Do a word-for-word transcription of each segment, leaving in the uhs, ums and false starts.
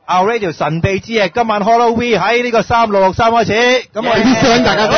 Our Radio 神秘之夜，今晚 Halloween 喺呢個三六六三開始，咁我哋想大家。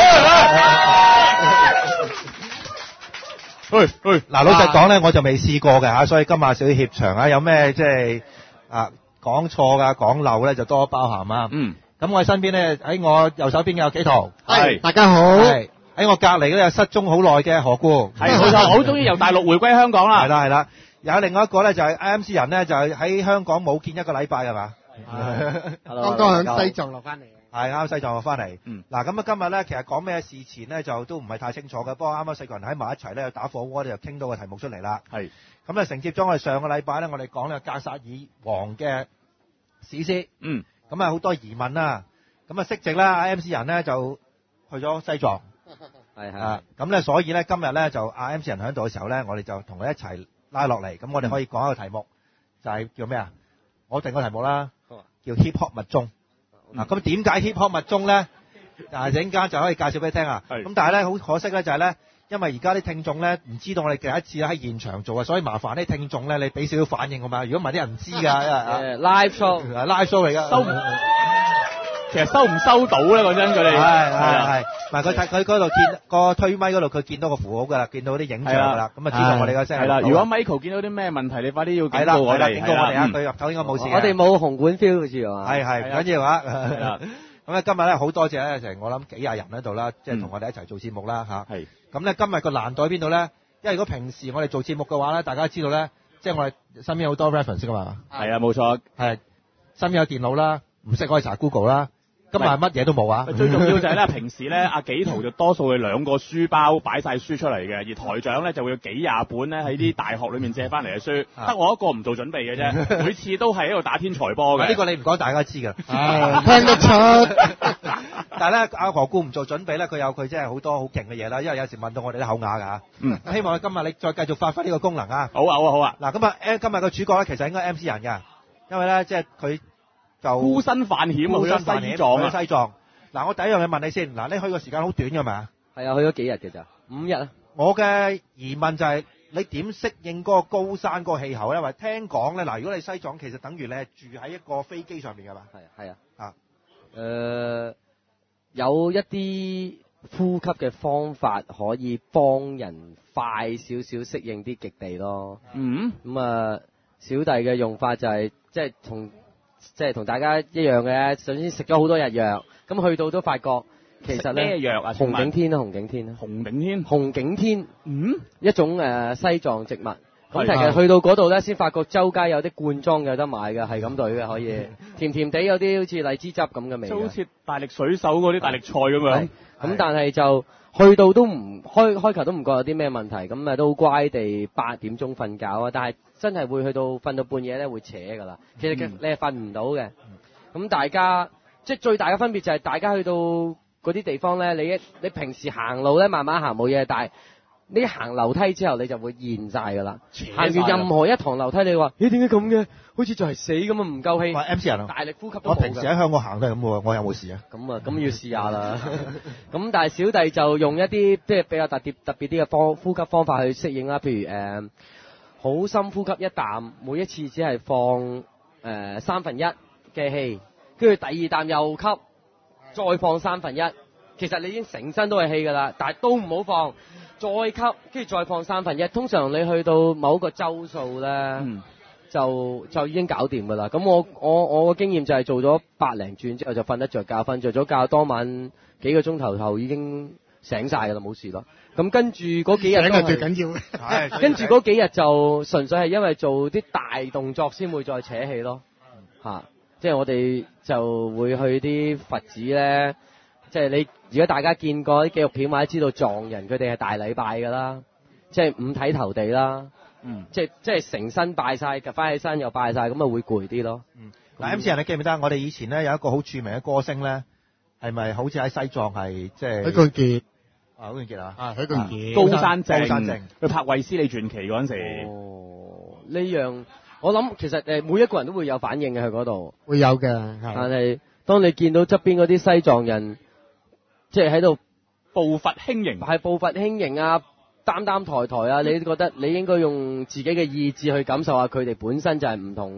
喂喂，嗱老實講咧，我就未試過嘅嚇，所以今晚少啲怯場啊，有咩即係啊講錯㗎、講漏咧就多包涵啊。 嗯。 咁我身邊咧喺我右手邊有幾圖， 係大家好。 係喺我隔離咧有失蹤好耐嘅何故， 係冇錯，好終於由大陸回歸香港啦。 係啦係啦，有另外一個咧就係 I M C 人咧，就係喺香港冇見一個禮拜係嘛？ 剛剛喺西藏落翻嚟。 係啱西藏落翻嚟。 嗯。 嗱咁啊，今日咧其實講咩事前咧就都唔係太清楚嘅，不過啱啱四個人喺埋一齊咧打火鍋咧就傾到個題目出嚟啦。 係。咁咧承接咗我哋上個禮拜咧，我哋講呢個格薩爾王嘅史詩。 嗯。 咁啊好多疑問啦，咁啊息席啦 I M C 人咧就去咗西藏。 係係。 啊，咁咧所以咧今日咧就 I M C 人喺度嘅時候咧，我哋就同佢一齊拉落嚟，咁我哋可以講一個題目，就係叫咩啊？我定個題目啦，叫 Hip Hop 密宗。嗱，咁點解 Hip Hop 密宗咧？嗱，陣間就可以介紹俾你聽啊。咁但係咧，好可惜咧，就係咧，因為而家啲聽眾咧唔知道我哋第一次喺現場做啊，所以麻煩啲聽眾咧，你俾少少反應好嘛？如果唔係啲人唔知㗎。 誒 live show，live show 嚟㗎。 收唔？其實收唔收到咧？講真，佢哋係係係，唔係佢睇佢嗰度見個推咪嗰度，佢見到個符號㗎啦，見到啲影像㗎啦，咁啊知道我哋個聲。 係啦，如果 Michael 見到啲咩問題，你快啲要警告我哋。 警告我哋啊！佢入頭應該冇事嘅。 我哋冇紅館 feel 住係嘛？ 係係唔緊要啊！咁咧今日咧好多謝咧，成我諗幾廿人喺度啦，即係同我哋一齊做節目啦嚇。係。咁咧今日個難度喺邊度咧？因為如果平時我哋做節目嘅話咧，大家知道咧，即係我哋身邊好多 reference 㗎嘛。 係啊，冇錯。 係身邊有電腦啦，唔識可以查 Google 啦。今日乜嘢都冇啊！ 最重要就係咧，平時咧阿紀陶就多數佢兩個書包擺晒書出嚟嘅，而台長咧就會有幾廿本咧喺啲大學裏面借翻嚟嘅書，得我一個唔做準備嘅啫，每次都係喺度打天才波嘅。 呢個你唔講大家知㗎。 聽得出。 但係咧，阿何故唔做準備咧？佢有佢真係好多好勁嘅嘢啦，因為有時問到我哋啲口啞㗎嚇。嗯。希望今日你再繼續發揮呢個功能啊！ 好啊好啊好啊！ 嗱咁啊，今日個主角咧其實應該 M C 人㗎，因為咧即係佢就孤身犯險啊！去咗西藏啊！ 去咗西藏。嗱，我第一樣嘢問你先，嗱，你去個時間好短㗎嘛？ 係啊，去咗幾日嘅咋？五日啊！ 我嘅疑問就係你點適應嗰個高山嗰個氣候咧？因為聽講咧，嗱，如果你西藏其實等於你係住喺一個飛機上面㗎嘛？ 係係啊。 啊。 誒，有一啲呼吸嘅方法可以幫人快少少適應啲極地咯。 嗯。 咁啊，小弟嘅用法就係即係同。即係同大家一樣嘅，首先食咗好多日藥，咁去到都發覺其實咧， 咩藥啊？ 紅景天啊，紅景天啊， 紅景天， 紅景天， 嗯， 一種誒、呃、西藏植物。咁其實去到嗰度咧，先發覺周街有啲罐裝有得買嘅，係咁對嘅可以，甜甜地有啲好似荔枝汁咁嘅味。 就好似大力水手嗰啲大力菜咁樣。 咁但係就去到都唔開開頭都唔覺有啲咩問題，咁啊都好乖地八點鐘瞓覺啊，但係真係會去到瞓到半夜咧會扯㗎啦。其實你係瞓唔到嘅。咁、嗯、大家即係最大嘅分別就係大家去到嗰啲地方咧，你一你平時行路咧慢慢行冇嘢，但係你行樓梯之後你就會現晒㗎啦。行完任何一堂樓梯你話咦點解咁嘅？好似就係死咁啊，唔夠氣。 M C 人啊， 大力呼吸都冇。 我平時喺香港行都係咁喎，我有冇事啊？ 咁啊，咁要試下啦。咁但係小弟就用一啲即係比較特別特別啲嘅方呼吸方法去適應啦。譬如誒，好、呃、深呼吸一啖，每一次只係放誒、呃、三分一嘅氣，跟住第二啖又吸，再放三分一。其實你已經成身都係氣㗎啦，但係都唔好放，再吸，跟住再放三分一。通常你去到某一個週數咧。嗯就就已經搞掂㗎啦。咁我我我個經驗就係做咗百零轉之後就瞓得着覺，瞓着咗覺當晚幾個鐘頭後已經醒晒㗎啦，冇事咯。咁跟住嗰幾日都係最緊要嘅。 跟住嗰幾日就純粹係因為做啲大動作先會再扯氣咯。嚇、啊，即係我哋就會去啲佛寺咧，即係你如果大家見過啲紀錄片或者知道藏人佢哋係大禮拜㗎啦，即係五體投地啦。嗯，即係即係成身拜晒，夾翻起身又拜晒，咁啊會攰啲咯。 嗯，嗱 M C 人你記唔記得？我哋以前咧有一個好著名嘅歌星咧，係咪好似喺西藏係即係？ 許冠傑啊，許冠傑啊， 啊許冠傑， 高山症， 高山症， 佢拍衛斯理傳奇嗰陣時。 哦，呢樣我諗其實誒每一個人都會有反應嘅喺嗰度。 會有嘅， 但係當你見到側邊嗰啲西藏人，即係喺度步伐輕盈， 係步伐輕盈啊！擔擔抬抬啊！你覺得你應該用自己嘅意志去感受下佢哋本身就係唔同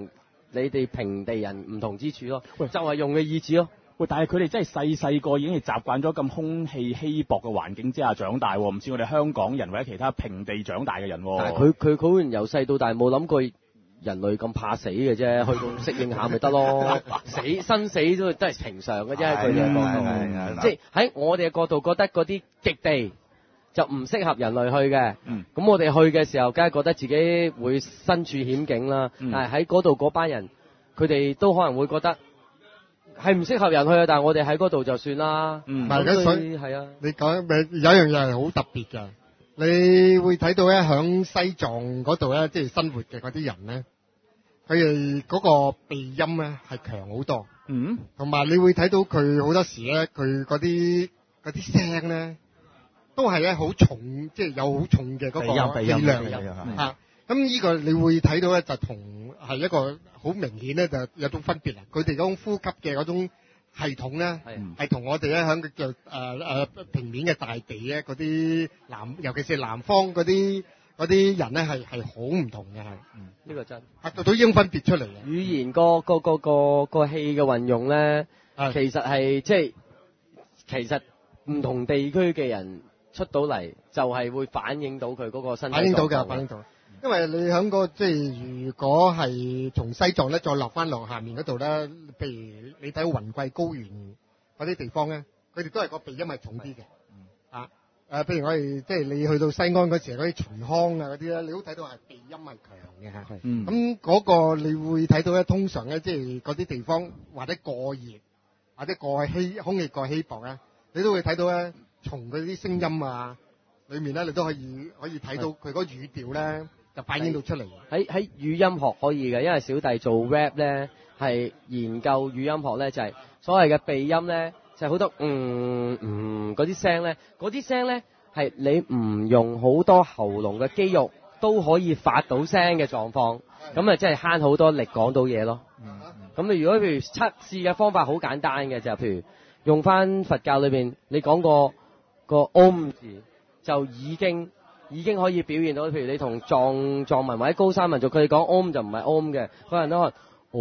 你哋平地人唔同之處咯，就係用嘅意志咯。 喂，但係佢哋真係細細個已經係習慣咗咁空氣稀薄嘅環境之下長大喎，唔似我哋香港人或者其他平地長大嘅人喎。 但係佢佢佢可能由細到大冇諗過人類咁怕死嘅啫，去到適應下咪得咯。死生死都都係平常嘅啫，佢哋嘅角度，即係喺我哋嘅角度覺得嗰啲極地就唔適合人類去嘅。咁、嗯、我哋去嘅時候，梗係覺得自己會身處險境啦。嗯、但係喺嗰度嗰班人，佢哋都可能會覺得係唔適合人去啊。但係我哋喺嗰度就算啦。唔係嘅，所以係啊。 你講咪有一樣嘢係好特別㗎。你會睇到咧，響西藏嗰度咧，即係生活嘅嗰啲人咧，佢哋嗰個鼻音咧係強好多。嗯。同埋你會睇到佢好多時咧，佢嗰啲嗰啲聲咧，都係咧好重，即係有好重嘅嗰個氣量嚇。咁呢個你會睇到咧，就同係一個好明顯咧，就有種分別啦。佢哋嗰種呼吸嘅嗰種系統咧，係同我哋咧喺嘅誒誒平面嘅大地咧，嗰啲南，尤其是南方嗰啲嗰啲人咧，係係好唔同嘅係。嗯， 呢個真。係做到呢種分別出嚟嘅。 語言個個個個個氣嘅運用咧，其實係即係其實唔同地區嘅人出到嚟，就係會反映到佢嗰個身體狀況。反映到嘅，反映到。 因為你喺個即係如果係從西藏咧，再落翻落下面嗰度咧，譬如你睇雲貴高原嗰啲地方咧，佢哋都係個鼻音係重啲嘅。啊誒，譬如我哋即係你去到西安嗰時嗰啲秦腔啊嗰啲咧，你都睇到係鼻音係強嘅嚇。嗯。咁嗰個你會睇到咧，通常咧即係嗰啲地方或者過熱或者過稀空氣過稀薄咧，你都會睇到咧，從嗰啲聲音啊裏面咧，你都可以可以睇到佢嗰語調咧。就反映到出嚟。喺喺語音學可以嘅，因為小弟做 rap 咧係研究語音學咧，就係、是、所謂嘅鼻音咧，就係、是、好多嗯嗯嗰啲聲咧，嗰啲聲咧係你唔用好多喉嚨嘅肌肉都可以發到聲嘅狀況，咁啊即係慳好多力講到嘢咯。咁你如果譬如測試嘅方法好簡單嘅，就譬如用翻佛教裏邊你講個個 om 字就已經。已經可以表現到，譬如你同藏藏民或者高山民族，佢哋講 om 就唔係 om 嘅，可能都係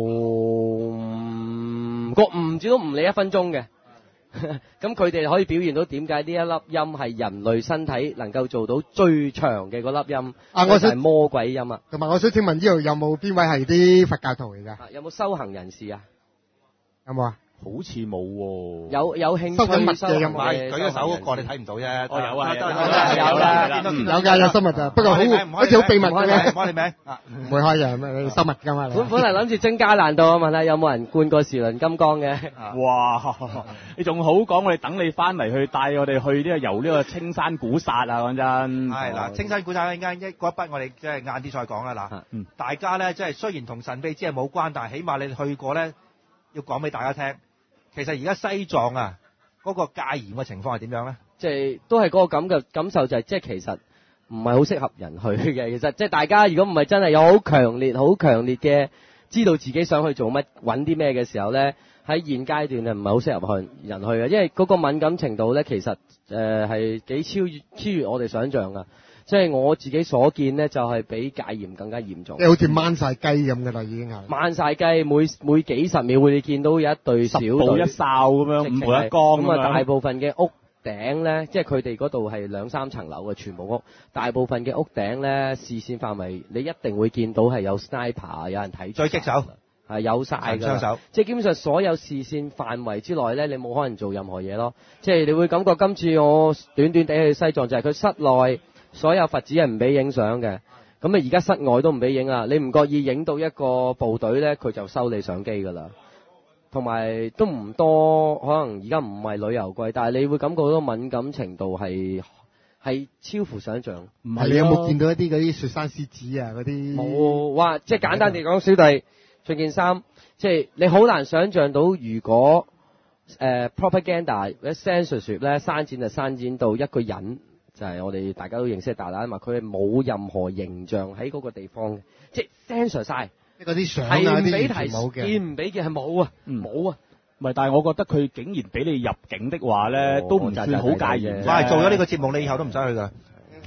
om 個唔字都唔理一分鐘嘅。咁佢哋可以表現到點解呢一粒音係人類身體能夠做到最長嘅嗰粒音，啊，我想係魔鬼音啊。同埋我想請問呢度有冇邊位係啲佛教徒嚟㗎？有冇修行人士啊？有冇啊？好似冇喎，有有興趣收緊物嘅有冇？舉咗手嗰個你睇唔到啫。哦，有啊，有啦，有㗎，有生物啊，不過好好似好秘密嘅。開你名啊，唔會開嘅，咩生物㗎嘛。本本嚟諗住增加難度啊，問下有冇人灌過時輪金剛嘅？哇！你仲好講，我哋等你翻嚟去帶我哋去呢個遊呢個青山古剎啊！講真。係嗱，青山古剎一陣間一嗰一筆我哋即係晏啲再講啦。嗱，大家咧即係雖然同神秘之夜冇關，但係起碼你去過咧，要講俾大家聽。其實而家西藏啊，嗰、那個戒嚴嘅情況係點樣咧？即係都係嗰個感嘅感受就係、是，即係其實唔係好適合人去嘅。其實即係大家如果唔係真係有好強烈、好強烈嘅知道自己想去做乜、揾啲咩嘅時候咧，喺現階段啊唔係好適合去人去嘅，因為嗰個敏感程度咧，其實誒係幾超越超越我哋想象噶。即係我自己所見咧，就係、是、比戒嚴更加嚴重。即係好似掹晒雞咁嘅啦，已經係。掹晒雞，每每幾十秒會你見到有一隊小隊十步一哨咁樣，五步一崗咁啊，大部分嘅屋頂咧，即係佢哋嗰度係兩三層樓嘅全部屋，大部分嘅屋頂咧，視線範圍你一定會見到係有 sniper， 有人睇住。狙擊手係有晒㗎。槍手。即係基本上所有視線範圍之內咧，你冇可能做任何嘢咯。即係你會感覺今次我短短地去西藏就係佢室內。所有佛寺係唔俾影相嘅，咁啊而家室外都唔俾影啊！你唔覺意影到一個部隊咧，佢就收你相機㗎啦。同埋都唔多，可能而家唔係旅遊季，但係你會感覺到敏感程度係係超乎想像。唔係你有冇見到一啲嗰啲雪山獅子啊嗰啲？冇，哇！即係簡單地講，小弟着件衫，即係你好難想像到，如果誒、呃、propaganda 或者 censorship 咧，刪剪就刪剪到一個人。就係我哋大家都認識嘅達賴嘛，佢係冇任何形象喺嗰個地方嘅，即係 censor 曬，嗰啲相啊啲完全冇嘅，見唔俾嘅係冇啊，冇啊，唔係，但係我覺得佢竟然俾你入境的話咧，都唔算好介意。我係做咗呢個節目，你以後都唔使去㗎。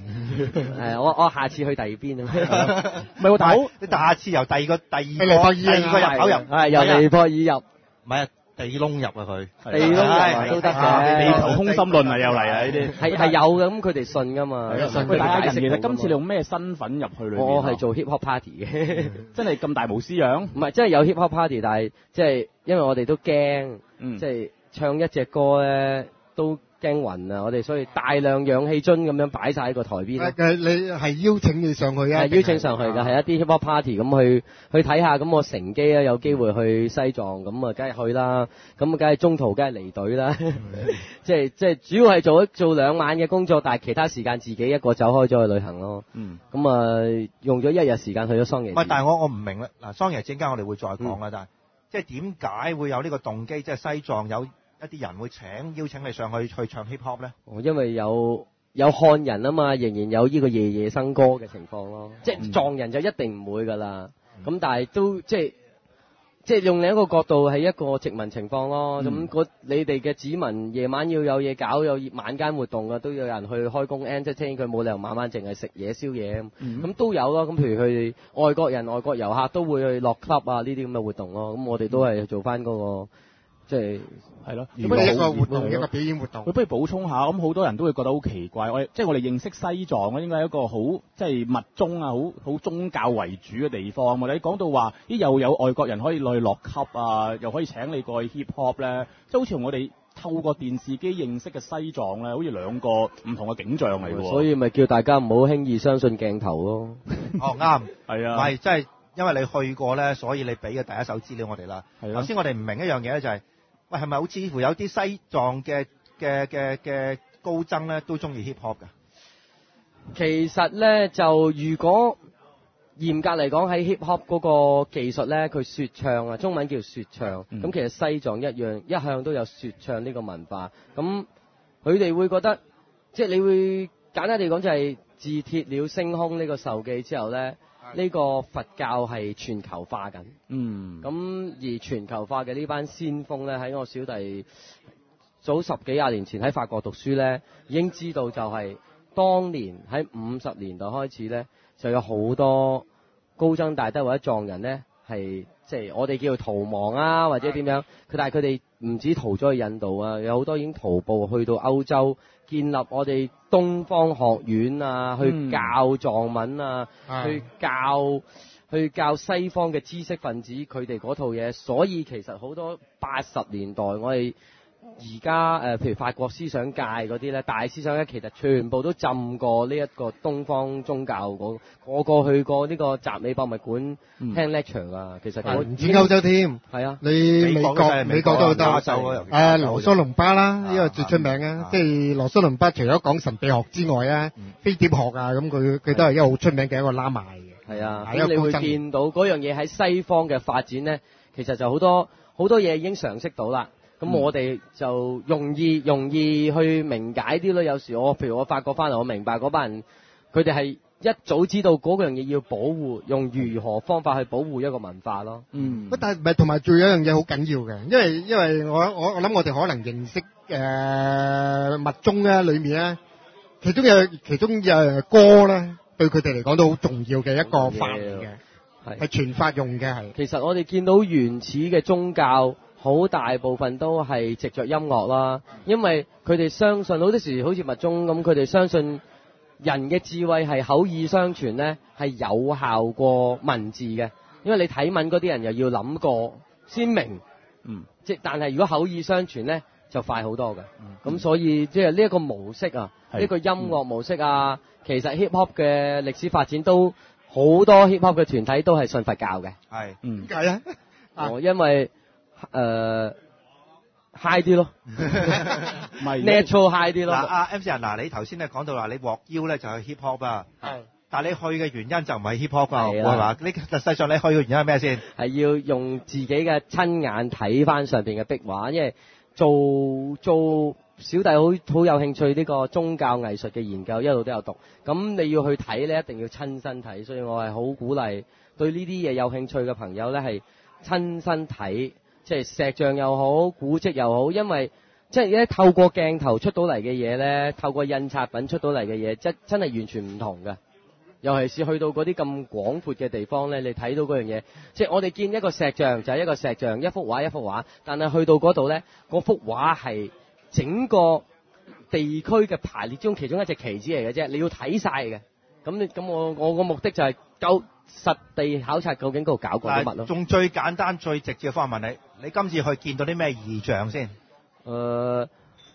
誒，我我下次去第二邊啊。 唔係喎，大佬，你下次由第二個第二個第二個入口入， 係由尼泊爾入， 唔係啊。地窿入啊佢， 地窿入都得嘅， 地球空心論啊又嚟啊呢啲， 係係有嘅，咁佢哋信噶嘛。 喂，大家其實今次你用咩身份入去裏面？ 我係做 hip hop party 嘅， 真係咁大模斯樣？ 唔係，真係有 hip hop party，但係即係因為我哋都驚，即係唱一隻歌咧都驚暈啊！我哋所以大量氧氣樽咁樣擺晒喺個台邊。 誒，你係邀請你上去啊？ 係邀請上去㗎，係一啲 hip hop party 咁去去睇下，咁我乘機啊有機會去西藏，咁啊梗係去啦，咁啊梗係中途梗係離隊啦，即係即係主要係做一做兩晚嘅工作，但係其他時間自己一個走開咗去旅行咯。嗯，咁啊用咗一日時間去咗桑耶。 唔係，但係我我唔明啦，嗱桑耶陣間我哋會再講啦，但係即係點解會有呢個動機？即係西藏有一啲人會請邀請你上去去唱 hip hop 咧？ 哦，因為有有漢人啊嘛，仍然有呢個夜夜笙歌嘅情況咯。即係藏人就一定唔會㗎啦。咁、嗯、但係都即係即係用另一個角度係一個殖民情況咯。咁、嗯、你哋嘅子民夜晚要有嘢搞，有晚間活動啊，都有人去開工 entertain，佢冇理由晚晚淨係食嘢宵夜咁。咁、嗯、都有咯。咁譬如佢哋外國人、外國遊客都會去落 club 啊呢啲咁嘅活動咯。咁我哋都係做翻、那、嗰個。即係係咯， 如果一個活動，一個表演活動。 佢不如補充下，咁好多人都會覺得好奇怪。我即係我哋認識西藏咧，應該係一個好即係密宗啊，好好宗教為主嘅地方。我哋講到話，咦又有外國人可以落去落級啊，又可以請你過去 hip hop 咧，即係好似我哋透過電視機認識嘅西藏咧，好似兩個唔同嘅景象嚟喎。 所以咪叫大家唔好輕易相信鏡頭咯。 哦，啱， 係啊， 唔係即係因為你去過咧，所以你俾嘅第一手資料我哋啦。頭先我哋唔明一樣嘢咧，就係。喂，係咪好似乎有啲西藏嘅嘅嘅嘅高僧咧，都中意 hip hop 㗎？ 其實咧，就如果嚴格嚟講，喺 hip hop 嗰個技術咧，佢説唱啊，中文叫説唱。咁、嗯、其實西藏一樣一向都有説唱呢個文化。咁佢哋會覺得，即係你會簡單地講，就係自鐵了星空呢個授記之後咧。呢、這個佛教係全球化緊，嗯，咁而全球化嘅呢班先鋒咧，喺我小弟早十幾廿年前喺法國讀書咧，已經知道就係當年喺五十年代開始咧，就有好多高僧大德或者藏人咧，係即係我哋叫做逃亡啊，或者點樣，佢但係佢哋唔止逃咗去印度啊，有好多已經徒步去到歐洲。建立我哋東方學院啊，去教藏文啊，嗯、去教去教西方嘅知識分子佢哋嗰套嘢，所以其實好多八十年代我哋而家誒，譬如法國思想界嗰啲咧，大思想咧，其實全部都浸過呢一個東方宗教嗰個個去過呢個集美博物館、嗯、聽 lecture 啊，其實唔止歐洲添， 係啊， 你美國美國都好多，誒羅蘇倫巴啦，呢個最出名啊，即係羅蘇倫巴除咗講神秘學之外啊，嗯、飛碟學啊，咁佢佢都係一個好出名嘅一個喇嘛嘅。 係啊，咁你會見到嗰樣嘢喺西方嘅發展咧，其實就好多好多嘢已經常識到啦。咁、嗯、我哋就容易容易去明解啲咯。有時我譬如我發覺翻嚟，我明白嗰班人佢哋係一早知道嗰樣嘢要保護，用如何方法去保護一個文化咯。嗯。 不但係唔係同埋仲有一樣嘢好緊要嘅，因為因為我我我諗我哋可能認識誒、呃、密宗咧裏面咧，其中有其中有樣歌咧，對佢哋嚟講都好重要嘅一個法嚟嘅，係係傳法用嘅係。 其實我哋見到原始嘅宗教。好大部分都係藉着音樂啦，因為佢哋相信好多時好似密宗咁，佢哋相信人嘅智慧係口耳相傳咧，係有效過文字嘅。因為你睇文嗰啲人又要諗過先明，嗯，即但係如果口耳相傳咧就快好多嘅。咁、嗯、所以即係呢一個模式啊，呢、呢個音樂模式啊，嗯、其實 hip hop 嘅歷史發展都好多 hip hop 嘅團體都係信佛教嘅。係， 嗯，點解啊？ 哦，因為誒、呃、high 啲咯，natural high 啲咯。 嗱，阿 M C 人，嗱，你頭先咧講到話你獲邀咧就去 hip hop 啊，係，但係你去嘅原因就唔係 hip hop 啊，係嘛？你實際上你去嘅原因係咩先？係要用自己嘅親眼睇翻上邊嘅壁畫，因為做做小弟好好有興趣呢個宗教藝術嘅研究，一路都有讀。咁你要去睇咧，一定要親身睇，所以我係好鼓勵對呢啲嘢有興趣嘅朋友咧係親身睇。即係石像又好，古蹟又好，因為即係咧透過鏡頭出到嚟嘅嘢咧，透過印刷品出到嚟嘅嘢，真真係完全唔同嘅。尤其是去到嗰啲咁廣闊嘅地方咧，你睇到嗰樣嘢，即係我哋見一個石像就係一個石像，一幅畫一幅畫，但係去到嗰度咧，嗰幅畫係整個地區嘅排列中其中一隻棋子嚟嘅啫，你要睇晒嘅。咁你咁我我個目的就係夠實地考察究竟嗰度搞過啲乜咯。 仲最簡單最直接嘅方法問你，你今次去見到啲咩異象先？ 誒、呃，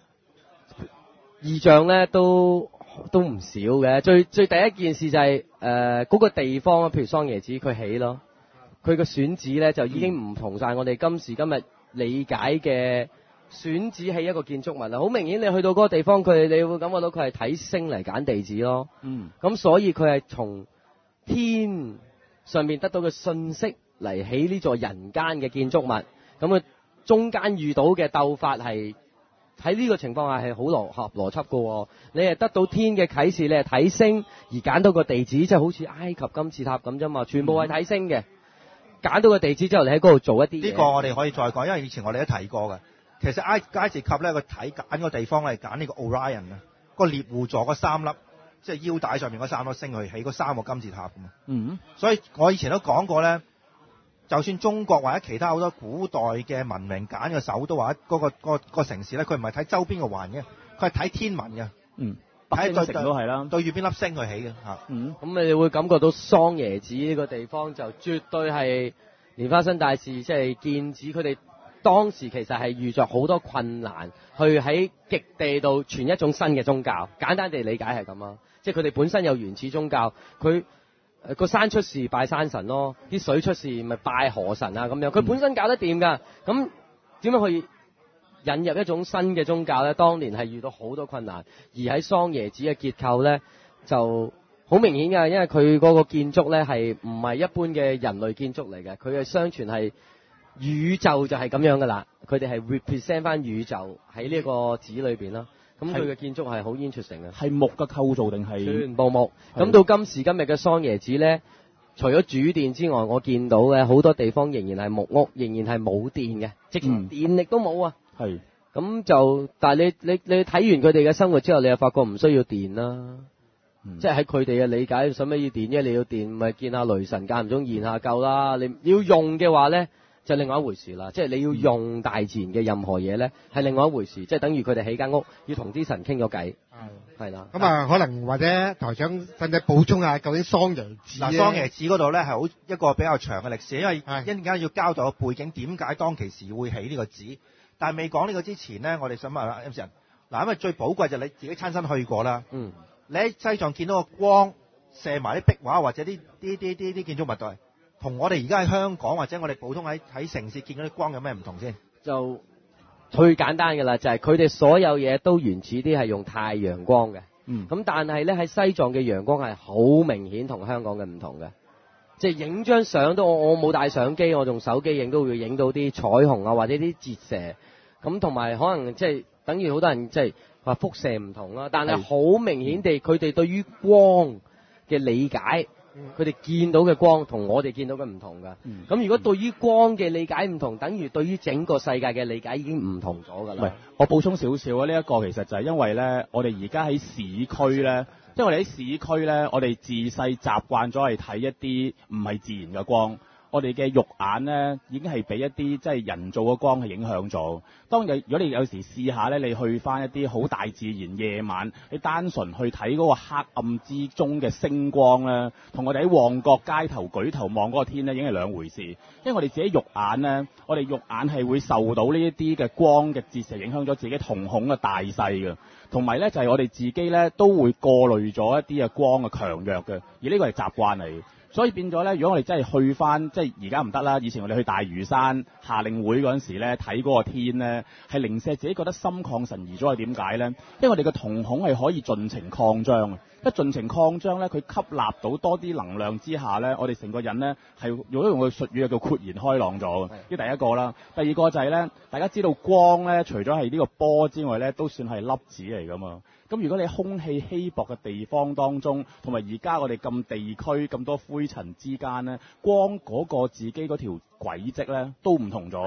異象咧都都唔少嘅。最最第一件事就係誒嗰個地方，譬如桑椰子佢起咯，佢個選址咧就已經唔同晒我哋今時今日理解嘅選址起一個建築物啦。好明顯，你去到嗰個地方，佢你會感覺到佢係睇星嚟揀地址咯。嗯。咁所以佢係從天上面得到嘅信息嚟起呢座人間嘅建築物。咁佢中間遇到嘅鬥法係喺呢個情況下係好邏合邏輯嘅喎。你係得到天嘅啟示，你係睇星而揀到個地址，即係好似埃及金字塔咁啫嘛，全部係睇星嘅。揀到個地址之後，你喺嗰度做一啲嘢。 呢個我哋可以再講，因為以前我哋都提過嘅。其實埃埃及咧，佢睇揀個地方咧，揀呢個 Orion 啊，個獵戶座嗰三粒，即係腰帶上面嗰三粒星去起嗰三個金字塔㗎嘛。嗯。所以我以前都講過咧。就算中國或者其他好多古代嘅文明揀嘅首都或者嗰個、嗰個、嗰個城市咧，佢唔係睇周邊嘅環嘅，佢係睇天文嘅。嗯，睇對城都係啦，對住邊粒星去起嘅嚇。嗯， 咁你會感覺到桑椰子呢個地方就絕對係蓮花生大士即係建址，佢哋當時其實係遇着好多困難，去喺極地度傳一種新嘅宗教。簡單地理解係咁啊，即係佢哋本身有原始宗教，佢。誒個山出事拜山神咯，啲水出事咪拜河神啊咁樣，佢本身搞得掂㗎。咁點樣去引入一種新嘅宗教咧？當年係遇到好多困難，而喺桑椰子嘅結構咧就好明顯㗎，因為佢嗰個建築咧係唔係一般嘅人類建築嚟嘅，佢嘅相傳係宇宙就係咁樣㗎啦，佢哋係 represent 翻宇宙喺呢個寺裏邊咯。咁佢嘅建築係好 interesting 嘅， 係木嘅構造定係全部木。咁到今時今日嘅桑椰子咧，除咗主殿之外，我見到嘅好多地方仍然係木屋，仍然係冇電嘅，直情電力都冇啊。係、嗯。咁就，但係你你你睇完佢哋嘅生活之後，你又發覺唔需要電啦。嗯、即係喺佢哋嘅理解，使乜要電啫？你要電，咪見下雷神間唔中現下夠啦。你要用嘅話咧，就另外一回事啦，即係你要用大自然嘅任何嘢咧，係另外一回事，即係等於佢哋起間屋要同啲神傾咗偈，係啦。咁啊， 可能或者台長甚至補充下，究竟桑椰寺嗱，桑椰寺嗰度咧係好一個比較長嘅歷史，因為一陣間要交代個背景，點解當其時會起呢個寺。但係未講呢個之前咧，我哋想問下 M 先生，嗱，因為最寶貴就你自己親身去過啦，嗯，你喺西藏見到個光射埋啲壁畫或者啲啲啲啲啲建築物度。同我哋而家喺香港或者我哋普通喺喺城市見嗰啲光有咩唔同先？ 就最簡單嘅啦，就係佢哋所有嘢都原始啲係用太陽光嘅。嗯。咁但係咧喺西藏嘅陽光係好明顯同香港嘅唔同嘅，即係影張相都我我冇帶相機，我用手機影都會影到啲彩虹啊或者啲折射。咁同埋可能即係等於好多人即係話輻射唔同啦，但係好明顯地佢哋對於光嘅理解。佢哋見到嘅光同我哋見到嘅唔同㗎，咁、嗯、如果對於光嘅理解唔同，等於對於整個世界嘅理解已經唔同咗㗎啦。唔係， 我補充少少啊，呢、這、一個其實就係因為咧，我哋而家喺市區咧，即係我哋喺市區咧，我哋自細習慣咗係睇一啲唔係自然嘅光。我哋嘅肉眼咧，已經係俾一啲即係人造嘅光係影響咗。當有如果你有時試下咧，你去翻一啲好大自然夜晚，你單純去睇嗰個黑暗之中嘅星光咧，同我哋喺旺角街頭舉頭望嗰個天咧，已經係兩回事。因為我哋自己肉眼咧，我哋肉眼係會受到呢一啲嘅光嘅折射影響咗自己瞳孔嘅大細嘅，同埋咧就係、是、我哋自己咧都會過濾咗一啲嘅光嘅強弱嘅，而呢個係習慣嚟。所以變咗咧，如果我哋真係去翻，即係而家唔得啦。以前我哋去大嶼山夏令會嗰陣時咧，睇嗰個天咧，係零舍自己覺得心曠神怡咗。係點解咧？因為我哋嘅瞳孔係可以盡情擴張啊！一盡情擴張咧，佢吸納到多啲能量之下咧，我哋成個人咧係用一用個術語叫豁然開朗咗。呢第一個啦，第二個就係咧，大家知道光咧，除咗係呢個波之外咧，都算係粒子嚟噶嘛。咁如果你喺空氣稀薄嘅地方當中，同埋而家我哋咁地區咁多灰塵之間咧，光嗰個自己嗰條軌跡咧都唔同咗㗎。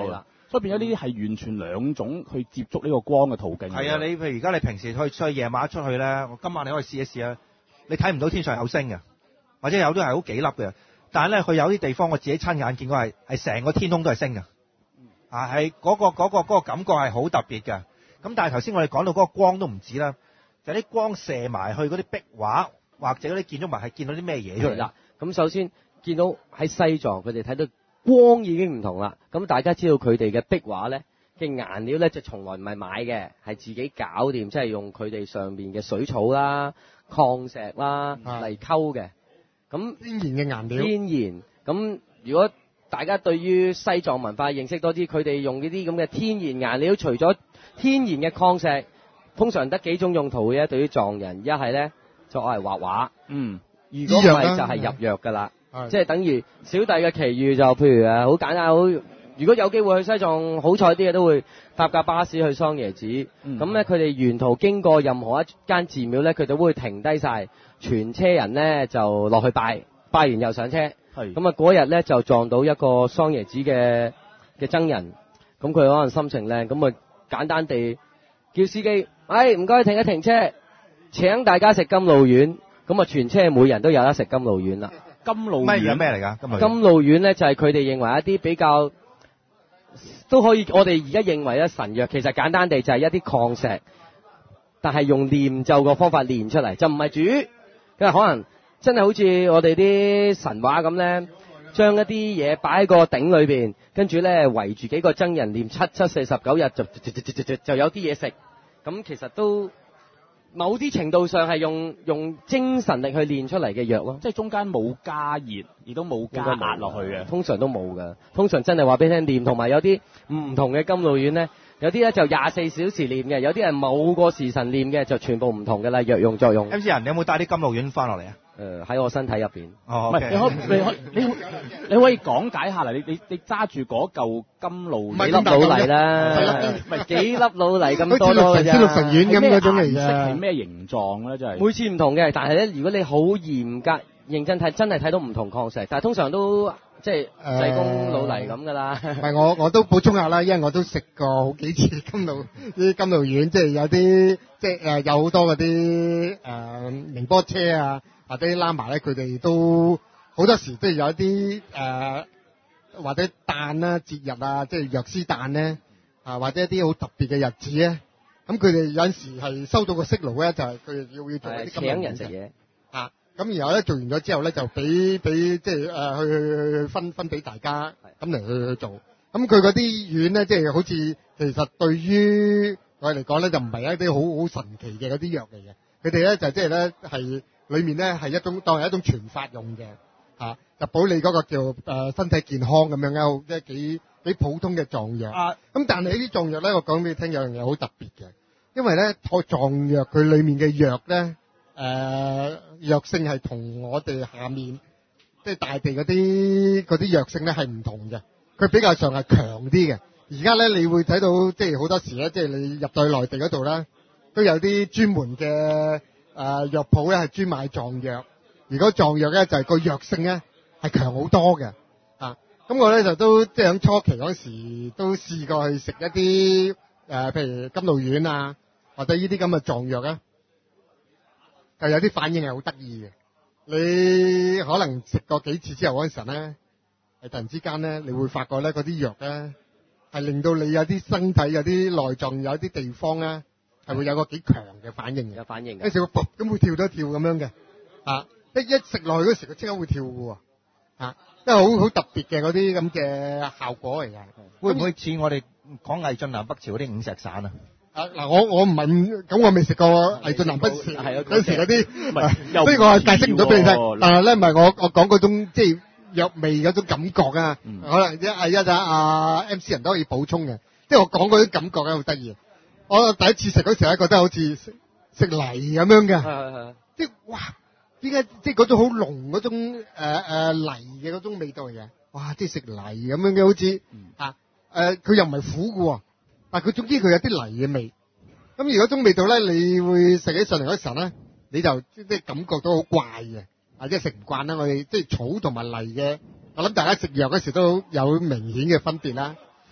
所以變咗呢啲係完全兩種去接觸呢個光嘅途徑。 係啊，你譬如而家你平時去出去夜晚出去咧，我今晚你可以試一試啊，你睇唔到天上有星嘅，或者有啲係好幾粒嘅，但係咧佢有啲地方我自己親眼見過係係成個天空都係星嘅，啊係嗰個嗰個嗰個感覺係好特別嘅。咁但係頭先我哋講到嗰個光都唔止啦，就啲光射埋去嗰啲壁畫或者嗰啲建築物係見到啲咩嘢出嚟啦？咁首先見到喺西藏佢哋睇到光已經唔同啦。咁大家知道佢哋嘅壁畫咧嘅顏料咧就從來唔係買嘅，係自己搞掂，即係用佢哋上邊嘅水草啦、礦石啦嚟溝嘅。咁天然嘅顏料。 天然。咁如果大家對於西藏文化認識多啲，佢哋用呢啲咁嘅天然顏料，除咗天然嘅礦石，通常得幾種用途嘅。對於藏人，一係咧就愛嚟畫畫， 嗯， 如果唔係就係入藥㗎啦，即係等於小弟嘅奇遇就譬如誒好簡單，好如果有機會去西藏，好彩啲嘅都會搭架巴士去桑椰子，咁咧佢哋沿途經過任何一間寺廟咧，佢哋都會停低晒，全車人咧就落去拜，拜完又上車，咁啊嗰日咧就撞到一個桑椰子嘅嘅僧人，咁佢可能心情靚，咁啊簡單地叫司機，哎唔該停一停車，請大家食甘露丸，咁啊全車每人都有得食甘露丸啦。 甘露丸咩嚟㗎？ 甘露丸咧就係佢哋認為一啲比較都可以，我哋而家認為咧神藥，其實簡單地就係一啲礦石，但係用念咒個方法煉出嚟，就唔係煮，因為可能真係好似我哋啲神話咁咧，將一啲嘢擺喺個鼎裏邊，跟住咧圍住幾個僧人念七七四十九日就就就就就就有啲嘢食，咁其實都某啲程度上係用用精神力去練出嚟嘅藥咯， 即係中間冇加熱，亦都冇加壓落去嘅， 通常都冇㗎。通常真係話俾你聽練，同埋有啲唔同嘅甘露丸咧，有啲咧就廿四小時練嘅，有啲係冇個時辰練嘅，就全部唔同㗎啦，藥用作用。 M C 人，你有冇帶啲甘露丸翻落嚟啊？ 誒喺我身體入邊。 哦， 唔係，你可你可你你可以講解下嚟，你你你揸住嗰嚿甘露幾粒老泥啦，唔係幾粒老泥咁多多㗎咋？ 好似六神丸咁嗰種嚟㗎。 係咩形狀咧？真係每次唔同嘅，但係咧，如果你好嚴格認真睇，真係睇到唔同礦石，但係通常都即係濟公老泥咁㗎啦。 唔係我我都補充下啦，因為我都食過好幾次甘露啲甘露丸，即係有啲即係誒有好多嗰啲誒寧波車啊。或者啲喇嘛咧，佢哋都好多時即係有一啲誒、呃、或者誕啦、節日啊，即係藥師誕咧，啊或者一啲好特別嘅日子咧，咁佢哋有陣時係收到個息爐咧，就係佢哋要要做一啲請人食嘢啊，咁然後咧做完咗之後咧，就俾俾即係誒去去去分分俾大家咁嚟去去做。咁佢嗰啲丸咧，即係好似其實對於我哋嚟講咧，就唔係一啲好好神奇嘅嗰啲藥嚟嘅。佢哋咧就即係咧係。裏面咧係一種當係一種傳法用嘅，嚇、啊、就保你嗰個叫誒、呃、身體健康咁樣嘅，即係幾幾普通嘅藏藥。啊，咁但係呢啲藏藥咧，我講俾你聽有樣嘢好特別嘅，因為咧個藏藥佢裏面嘅藥咧誒藥性係同我哋下面即係大地嗰啲嗰啲藥性咧係唔同嘅，佢比較上係強啲嘅。而家咧你會睇到即係好多時咧，即係你入到去內地嗰度咧，都有啲專門嘅。誒、呃、藥鋪咧係專賣藏藥，如果藏藥咧就係、是、個藥性咧係強好多嘅啊！咁我咧就都即係喺初期嗰時都試過去食一啲誒、呃，譬如甘露丸啊，或者呢啲咁嘅藏藥咧，就有啲反應係好得意嘅。你可能食過幾次之後嗰陣時咧，係突然之間咧，你會發覺咧嗰啲藥咧係令到你有啲身體有啲內臟有啲地方咧。係會有個幾強嘅反應嘅， 有反應嘅， 一食個噗咁會跳多跳咁樣嘅，啊！一一食落去嗰時，佢即刻會跳嘅喎，啊！因為好好特別嘅嗰啲咁嘅效果嚟嘅， 會唔會似我哋講魏晉南北朝嗰啲五石散啊？ 啊嗱，我我唔係咁，我未食過魏晉南北朝嗰時嗰啲，所以我係解釋唔到俾你聽。但係咧，唔係我我講嗰種即係藥味嗰種感覺啊，嗯、可能一係一陣阿 M C 人都可以補充嘅，即係我講嗰啲感覺咧好得意。我第一次食嗰時咧，覺得好似食食泥咁樣嘅， 係係即係哇！點解即係嗰種好濃嗰種誒誒、呃、泥嘅嗰種味道嚟嘅？哇！即係食泥咁樣嘅，好似、嗯、啊誒，佢、呃、又唔係苦嘅喎，但係佢總之佢有啲泥嘅味。咁而嗰種味道咧，你會食起上嚟嗰時候咧，你就即係感覺到好怪嘅，或者食唔慣啦。我哋即係草同埋泥嘅，我諗大家食藥嗰時都有明顯嘅分別啦。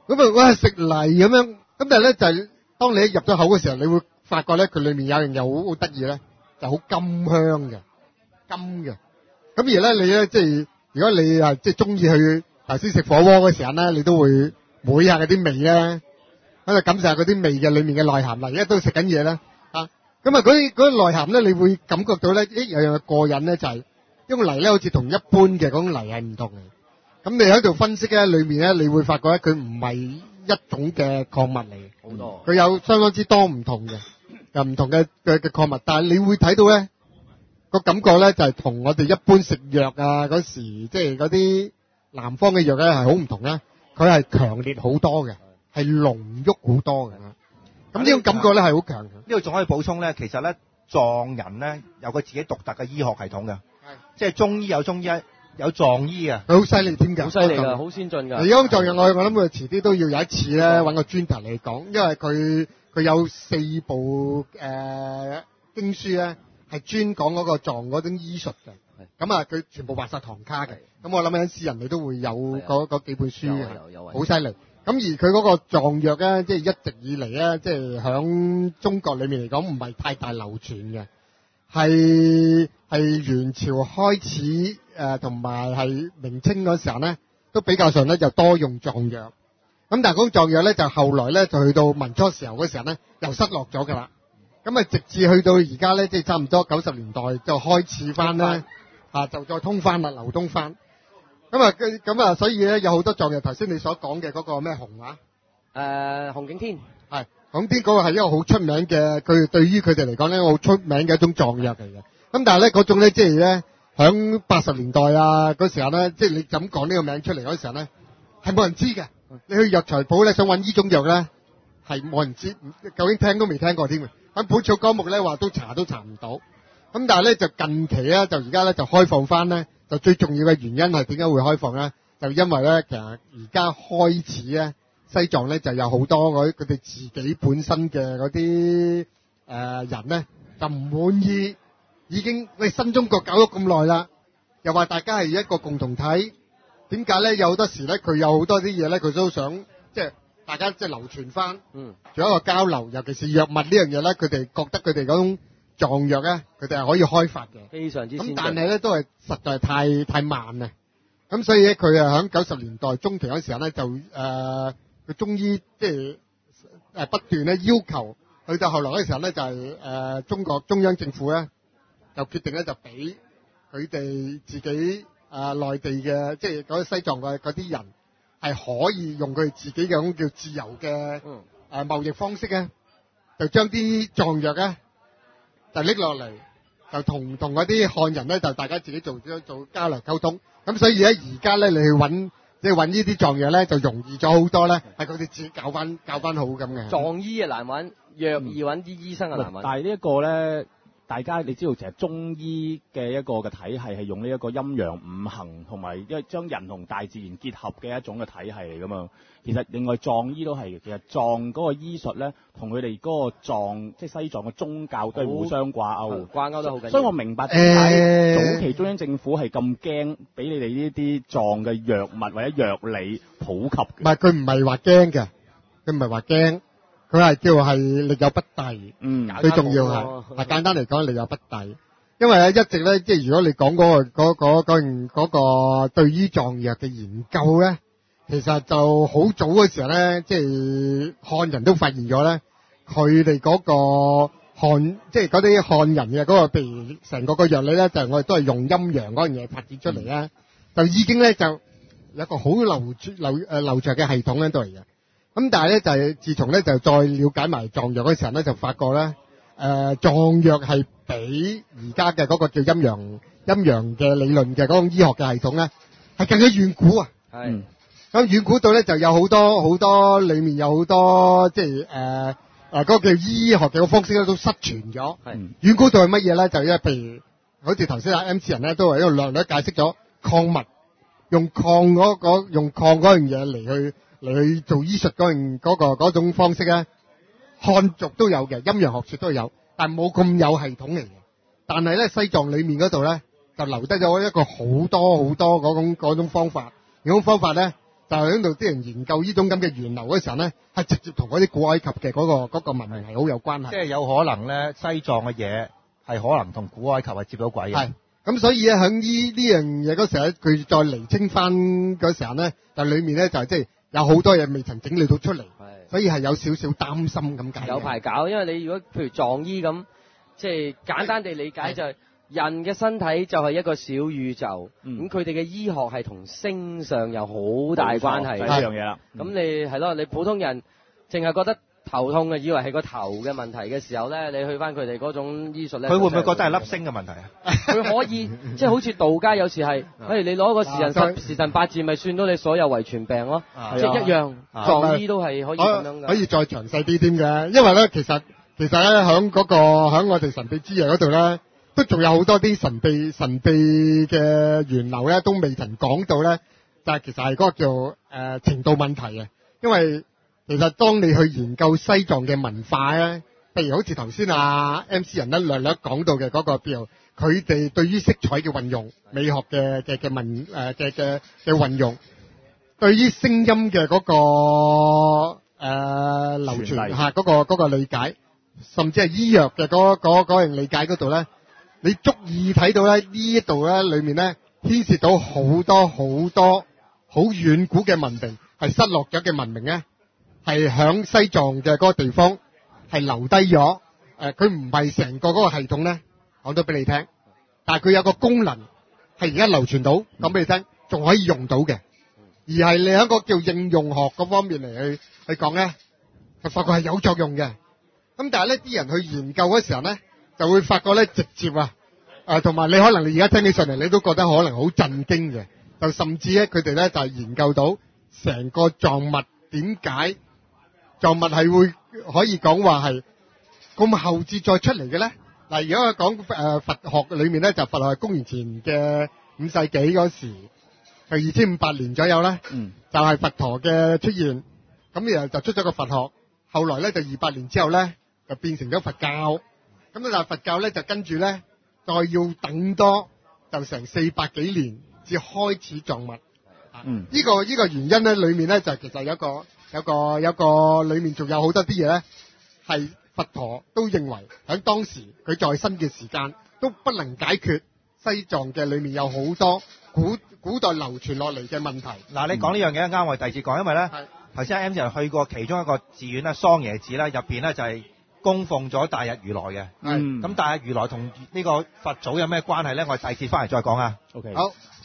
咁啊，哇食泥咁樣，咁但係咧就係當你一入咗口嘅時候，你會發覺咧佢裏面有樣嘢好好得意咧，就好甘香嘅，甘嘅。咁而咧你咧即係如果你係即係中意去頭先食火鍋嘅時候咧，你都會摸下嗰啲味咧，喺度感受下嗰啲味嘅裏面嘅內涵。嗱，而家都食緊嘢啦，啊，咁啊嗰啲嗰啲內涵咧，你會感覺到咧，咦有樣過癮咧，就係因為泥咧好似同一般嘅嗰種泥係唔同嘅。咁你喺度分析咧，裏面咧你會發覺咧，佢唔係一種嘅礦物嚟， 好多， 佢有相當之多唔同嘅，又唔同嘅嘅嘅礦物。但係你會睇到咧個感覺咧，就係同我哋一般食藥啊嗰時，即係嗰啲南方嘅藥咧係好唔同啦。佢係強烈好多嘅，係濃郁好多嘅。咁呢種感覺咧係好強嘅。 呢度仲可以補充咧，其實咧藏人咧有個自己獨特嘅醫學系統嘅，即係中醫有中醫。有藏醫啊， 佢好犀利添㗎， 好犀利㗎，好先進㗎。 你講藏藥，我我諗佢遲啲都要有一次咧揾個專題嚟講，因為佢佢有四部誒、呃、經書咧，係專講嗰個藏嗰種醫術嘅。咁啊，佢全部畫晒唐卡嘅。咁我諗緊私人你都會有嗰嗰幾本書嘅，好犀利。咁而佢嗰個藏藥咧，即係一直以嚟咧，即係響中國裏面嚟講，唔係太大流傳嘅。係係元朝開始誒，同埋係明清嗰時候咧，都比較上咧就多用藏藥。咁但係嗰種藏藥咧，就後來咧就去到民初時候嗰時候咧，又失落咗㗎啦。咁啊，直至去到而家咧，即係差唔多九十年代就開始翻咧，啊就再通翻啦，流通翻。咁啊，咁啊，所以咧有好多藏藥，頭先你所講嘅嗰個咩紅啊？ 誒，紅景天係。咁啲嗰個係一個好出名嘅，佢對於佢哋嚟講咧，好出名嘅一種藏藥嚟嘅。咁但係咧嗰種咧，即係咧響八十年代啊嗰時候咧，即係你咁講呢個名出嚟嗰時候咧，係冇人知嘅。你去藥材鋪咧，想揾呢種藥咧，係冇人知，究竟聽都未聽過添嘅。喺本草綱目咧話都查都查唔到。咁但係咧就近期咧就而家咧就開放翻咧，就最重要嘅原因係點解會開放咧？就因為咧其實而家開始咧。西藏咧就有好多佢佢哋自己本身嘅嗰啲誒人咧就唔滿意，已經喂新中國搞咗咁耐啦，又話大家係一個共同體，點解咧有好多時咧佢有好多啲嘢咧佢都想即係大家即係流傳翻，嗯，做一個交流，尤其是藥物呢樣嘢咧，佢哋覺得佢哋嗰種藏藥咧，佢哋係可以開發嘅， 非常之先進。 咁但係咧都係實在太太慢啊，咁所以咧佢啊喺九十年代中期嗰時候咧就誒。呃佢中醫即係誒不斷咧要求，去到後來嗰時候咧就係、是、誒、呃、中國中央政府咧就決定咧就俾佢哋自己誒、呃、內地嘅即係嗰啲西藏嘅嗰啲人係可以用佢哋自己嘅咁叫自由嘅誒、呃、貿易方式咧，就將啲藏藥咧就拎落嚟，就同同嗰啲漢人咧就大家自己做做做交流溝通。咁所以咧而家咧你去揾。即係揾呢啲藏藥咧，就容易咗好多咧，係佢哋自己搞翻搞翻好咁嘅。 藏醫啊難揾，藥易揾，啲醫生啊難揾。 但係呢一個咧，大家你知道其實中醫嘅一個嘅體系係用呢一個陰陽五行同埋一將人同大自然結合嘅一種嘅體系嚟噶嘛。其實另外藏醫都係，其實藏嗰個醫術咧，同佢哋嗰個藏即係西藏嘅宗教都係互相掛鈎， 掛鈎得好緊要。 所以我明白點解早期中央政府係咁驚俾你哋呢啲藏嘅藥物或者藥理普及嘅。 唔係佢唔係話驚嘅，佢唔係話驚，佢係叫係力有不逮。嗯，最重要係嗱簡單嚟講，力有不逮。因為咧一直咧，即係如果你講嗰、嗰個嗰嗰嗰個對於藏藥嘅研究咧。其實就好早嘅時候咧，即係漢人都發現咗咧，佢哋嗰個漢即係嗰啲漢人嘅嗰個，譬如成個個藥理咧，就係我哋都係用陰陽嗰樣嘢發展出嚟咧，就已經咧就有一個好流流誒流暢嘅系統喺度嚟嘅。咁但係咧就係自從咧就再了解埋藏藥嗰時候咧，就發覺咧誒藏藥係比而家嘅嗰個叫陰陽陰陽嘅理論嘅嗰種醫學嘅系統咧，係更加遠古啊。係。咁遠古到咧就有好多好多，裏面有好多即係誒誒嗰個叫醫學嘅方式咧都失傳咗。係遠古到係乜嘢咧？就因為譬如好似頭先阿 M C 人咧都係一個略略解釋咗礦物，用礦嗰嗰用礦嗰樣嘢嚟去嚟去做醫術嗰樣嗰個嗰種方式咧，漢族都有嘅，陰陽學說都有，但係冇咁有系統嚟嘅。但係咧西藏裏面嗰度咧就留低咗一個好多好多嗰種嗰種方法，嗰種方法咧。 就係喺度啲人研究呢種咁嘅源流嘅時候咧，係直接同嗰啲古埃及嘅嗰、嗰個嗰、嗰個文明係好有關係。 即係有可能咧，西藏嘅嘢係可能同古埃及係接到軌嘅。 係。咁所以咧，喺呢呢樣嘢嗰時候咧，佢再釐清翻嗰時候咧，就裡面咧就係即係有好多嘢未曾整理到出嚟，所以係有少少擔心咁解。 有排搞，因為你如果譬如藏醫咁，即係簡單地理解就係、是、人嘅身體就係一個小宇宙，咁佢哋嘅醫學係同星上有好大關係。 呢樣嘢啦。 咁你係咯，你普通人淨係覺得頭痛嘅，以為係個頭嘅問題嘅時候咧，你去翻佢哋嗰種醫術咧， 佢會唔會覺得係粒星嘅問題啊？ 佢可以即係好似道家有時係，誒你攞個時辰十時辰八字咪算到你所有遺傳病咯，即係一樣。藏醫都係可以咁樣嘅。 可以再詳細啲添嘅，因為咧其實其實咧喺嗰個喺我哋神秘之夜嗰度咧，都仲有好多啲神秘神秘嘅源流咧，都未曾講到咧。但係其實係嗰個叫誒、呃、程度問題嘅，因為其實當你去研究西藏嘅文化咧，譬如好似頭先啊 M C 人咧略略講到嘅嗰、那個叫佢哋對於色彩嘅運用、美學嘅嘅嘅文誒嘅嘅嘅運用，對於聲音嘅嗰、那個誒、呃、流傳嚇嗰個嗰、那個理解，甚至係醫藥嘅嗰嗰嗰樣理解嗰度咧，你足以睇到咧呢一度咧裏面咧牽涉到好多好多好遠古嘅文明，係失落咗嘅文明咧。係響西藏嘅嗰個地方係留低咗，誒佢唔係成個嗰個系統咧講到俾你聽，但係佢有個功能係而家流傳到講俾你聽，仲可以用到嘅，而係你喺一個叫應用學嗰方面嚟去去講咧，就發覺係有作用嘅。咁但係咧啲人去研究嗰時候咧，就會發覺咧直接啊，誒同埋你可能你而家聽起上嚟，你都覺得可能好震驚嘅，就甚至咧佢哋咧就係研究到成個藏物點解。藏物係會可以講話係咁後至再出嚟嘅咧。嗱，如果講誒佛學裏面咧，就佛學係公元前嘅五世紀嗰時，係二千五百年左右啦。嗯，就係佛陀嘅出現，咁然後就出咗個佛學。後來咧就二百年之後咧，就變成咗佛教。咁但係佛教咧就跟住咧，再要等多就成四百幾年至開始藏物。嗯，呢個呢個原因咧，裏面咧就其實有一個。有個有個裏面仲有好多啲嘢咧，係佛陀都認為喺當時佢在生嘅時間都不能解決西藏嘅裏面有好多古古代流傳落嚟嘅問題。 嗱、嗯，你講呢樣嘢啱我第二次講，因為咧頭先 M 人去過其中一個寺院啦，桑耶寺啦，入邊咧就係供奉咗大日如來嘅。嗯，咁大日如來同呢個佛祖有咩關係咧？我哋第二次翻嚟再講啊。OK。好。